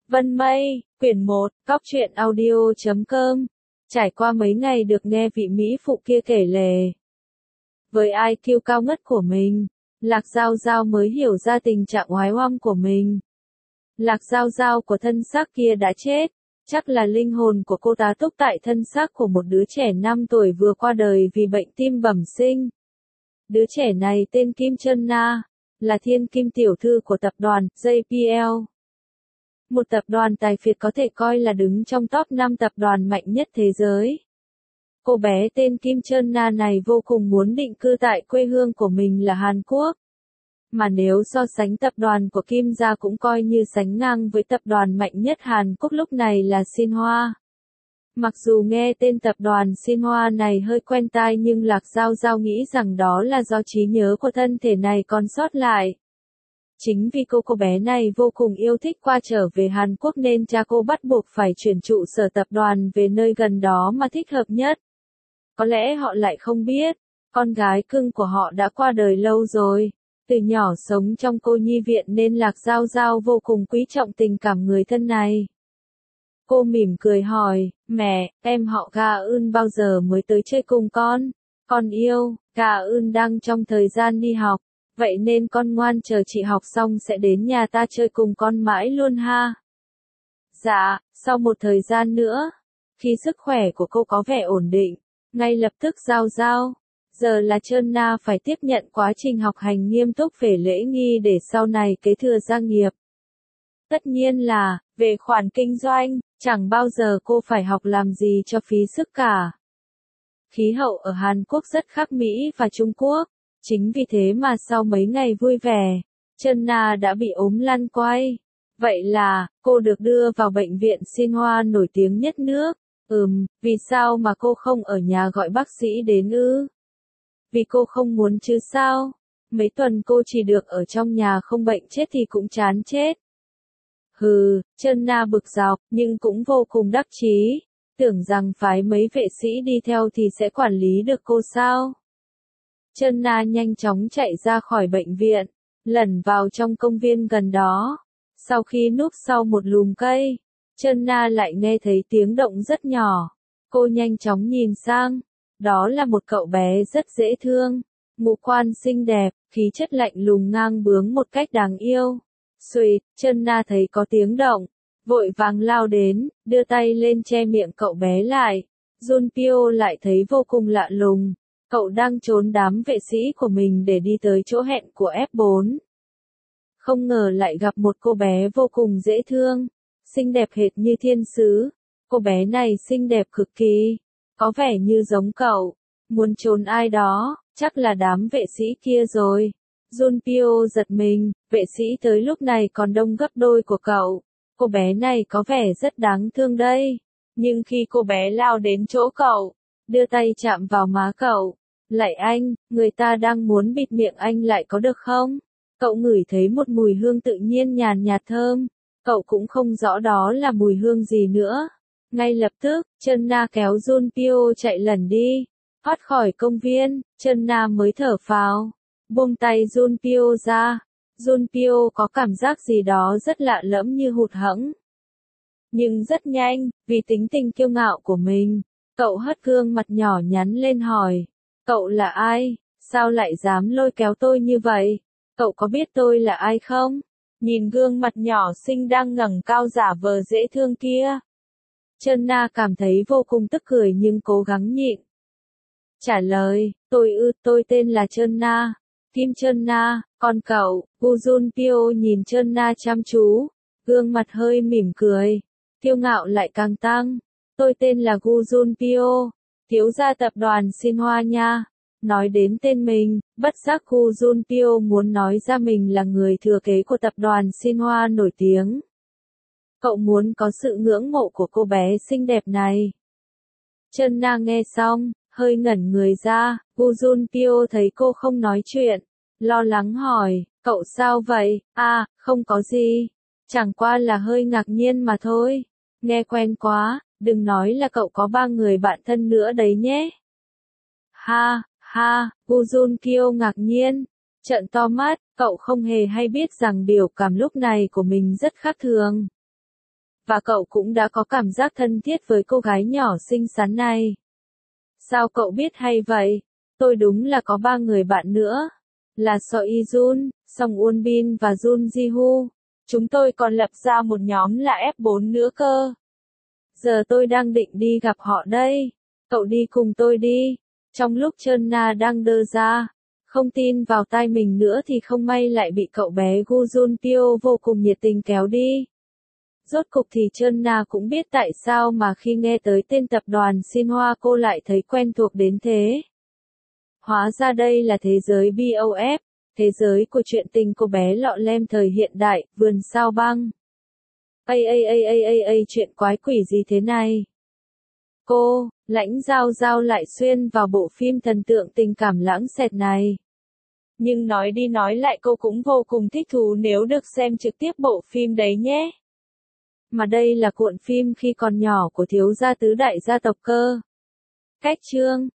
Vân Mây, quyển 1, Cóc truyện audio.com. Trải qua mấy ngày được nghe vị Mỹ phụ kia kể lể. Với IQ cao ngất của mình, Lạc Giao Giao mới hiểu ra tình trạng oái oăm của mình. Lạc Giao Giao của thân xác kia đã chết, chắc là linh hồn của cô tá túc tại thân xác của một đứa trẻ 5 tuổi vừa qua đời vì bệnh tim bẩm sinh. Đứa trẻ này tên Kim Chân Na, là thiên kim tiểu thư của tập đoàn JPL. Một tập đoàn tài phiệt có thể coi là đứng trong top 5 tập đoàn mạnh nhất thế giới. Cô bé tên Kim Chân Na này vô cùng muốn định cư tại quê hương của mình là Hàn Quốc. Mà nếu so sánh tập đoàn của Kim gia cũng coi như sánh ngang với tập đoàn mạnh nhất Hàn Quốc lúc này là Shinhwa. Mặc dù nghe tên tập đoàn Shinhwa này hơi quen tai nhưng Lạc Giao Giao nghĩ rằng đó là do trí nhớ của thân thể này còn sót lại. Chính vì cô bé này vô cùng yêu thích qua trở về Hàn Quốc nên cha cô bắt buộc phải chuyển trụ sở tập đoàn về nơi gần đó mà thích hợp nhất. Có lẽ họ lại không biết, con gái cưng của họ đã qua đời lâu rồi. Từ nhỏ sống trong cô nhi viện nên Lạc Giao Giao vô cùng quý trọng tình cảm người thân này. Cô mỉm cười hỏi, mẹ, em họ Ga Eun bao giờ mới tới chơi cùng con? Con yêu, Ga Eun đang trong thời gian đi học, vậy nên con ngoan chờ chị học xong sẽ đến nhà ta chơi cùng con mãi luôn ha. Dạ, sau một thời gian nữa, khi sức khỏe của cô có vẻ ổn định, ngay lập tức Giao Giao. Giờ là Chân Na phải tiếp nhận quá trình học hành nghiêm túc về lễ nghi để sau này kế thừa gia nghiệp. Tất nhiên là, về khoản kinh doanh, chẳng bao giờ cô phải học làm gì cho phí sức cả. Khí hậu ở Hàn Quốc rất khác Mỹ và Trung Quốc, chính vì thế mà sau mấy ngày vui vẻ, Chân Na đã bị ốm lăn quay. Vậy là, cô được đưa vào bệnh viện Shinhwa nổi tiếng nhất nước. Vì sao mà cô không ở nhà gọi bác sĩ đến ư? Vì cô không muốn chứ sao? Mấy tuần cô chỉ được ở trong nhà không bệnh chết thì cũng chán chết. Chân Na bực dọc, nhưng cũng vô cùng đắc chí, tưởng rằng phái mấy vệ sĩ đi theo thì sẽ quản lý được cô sao? Chân Na nhanh chóng chạy ra khỏi bệnh viện, lẩn vào trong công viên gần đó. Sau khi núp sau một lùm cây, Chân Na lại nghe thấy tiếng động rất nhỏ. Cô nhanh chóng nhìn sang, đó là một cậu bé rất dễ thương, ngũ quan xinh đẹp, khí chất lạnh lùng ngang bướng một cách đáng yêu. Xuỵt, Chân Na thấy có tiếng động, vội vàng lao đến, đưa tay lên che miệng cậu bé lại. Jun Pyo lại thấy vô cùng lạ lùng, cậu đang trốn đám vệ sĩ của mình để đi tới chỗ hẹn của F4. Không ngờ lại gặp một cô bé vô cùng dễ thương, xinh đẹp hệt như thiên sứ. Cô bé này xinh đẹp cực kỳ, có vẻ như giống cậu, muốn trốn ai đó, chắc là đám vệ sĩ kia rồi. Jun Pyo giật mình, vệ sĩ tới lúc này còn đông gấp đôi của cậu. Cô bé này có vẻ rất đáng thương đây. Nhưng khi cô bé lao đến chỗ cậu, đưa tay chạm vào má cậu. Lạy anh, người ta đang muốn bịt miệng anh lại có được không? Cậu ngửi thấy một mùi hương tự nhiên nhàn nhạt thơm. Cậu cũng không rõ đó là mùi hương gì nữa. Ngay lập tức, Chân Na kéo Jun Pyo chạy lẩn đi. Thoát khỏi công viên, Chân Na mới thở phào. Buông tay Jun Pyo ra. Jun Pyo có cảm giác gì đó rất lạ lẫm như hụt hẫng. Nhưng rất nhanh, vì tính tình kiêu ngạo của mình, cậu hất gương mặt nhỏ nhắn lên hỏi. Cậu là ai? Sao lại dám lôi kéo tôi như vậy? Cậu có biết tôi là ai không? Nhìn gương mặt nhỏ xinh đang ngẩng cao giả vờ dễ thương kia. Chân Na cảm thấy vô cùng tức cười nhưng cố gắng nhịn. Trả lời, tôi tên là Chân Na, Kim Chân Na, còn cậu? Gu Jun Pyo nhìn Chân Na chăm chú, gương mặt hơi mỉm cười, kiêu ngạo lại càng tăng. Tôi tên là Gu Jun Pyo, thiếu gia tập đoàn Shinhwa nha. Nói đến tên mình, bất giác Gu Jun Pyo muốn nói ra mình là người thừa kế của tập đoàn Shinhwa nổi tiếng. Cậu muốn có sự ngưỡng mộ của cô bé xinh đẹp này. Chân Na nghe xong, hơi ngẩn người ra. Gu Jun Pyo thấy cô không nói chuyện, lo lắng hỏi, cậu sao vậy? Không có gì. Chẳng qua là hơi ngạc nhiên mà thôi. Nghe quen quá, đừng nói là cậu có 3 người bạn thân nữa đấy nhé. Gu Jun Pyo ngạc nhiên, trợn to mắt, cậu không hề hay biết rằng biểu cảm lúc này của mình rất khác thường. Và cậu cũng đã có cảm giác thân thiết với cô gái nhỏ xinh xắn này. Sao cậu biết hay vậy? Tôi đúng là có 3 người bạn nữa. Là So Jun, Song Won Bin và Jun Ji Woo. Chúng tôi còn lập ra một nhóm là F4 nữa cơ. Giờ tôi đang định đi gặp họ đây. Cậu đi cùng tôi đi. Trong lúc Trơn Na đang đơ ra, không tin vào tai mình nữa thì không may lại bị cậu bé Gu Jun Pyo vô cùng nhiệt tình kéo đi. Rốt cục thì Trơn Na cũng biết tại sao mà khi nghe tới tên tập đoàn Shinhwa cô lại thấy quen thuộc đến thế. Hóa ra đây là thế giới BOF, thế giới của chuyện tình cô bé lọ lem thời hiện đại, vườn sao băng. Chuyện quái quỷ gì thế này? Cô, Lãnh Giao Giao lại xuyên vào bộ phim thần tượng tình cảm lãng xẹt này. Nhưng nói đi nói lại cô cũng vô cùng thích thú nếu được xem trực tiếp bộ phim đấy nhé. Mà đây là cuộn phim khi còn nhỏ của thiếu gia tứ đại gia tộc cơ. Cách chương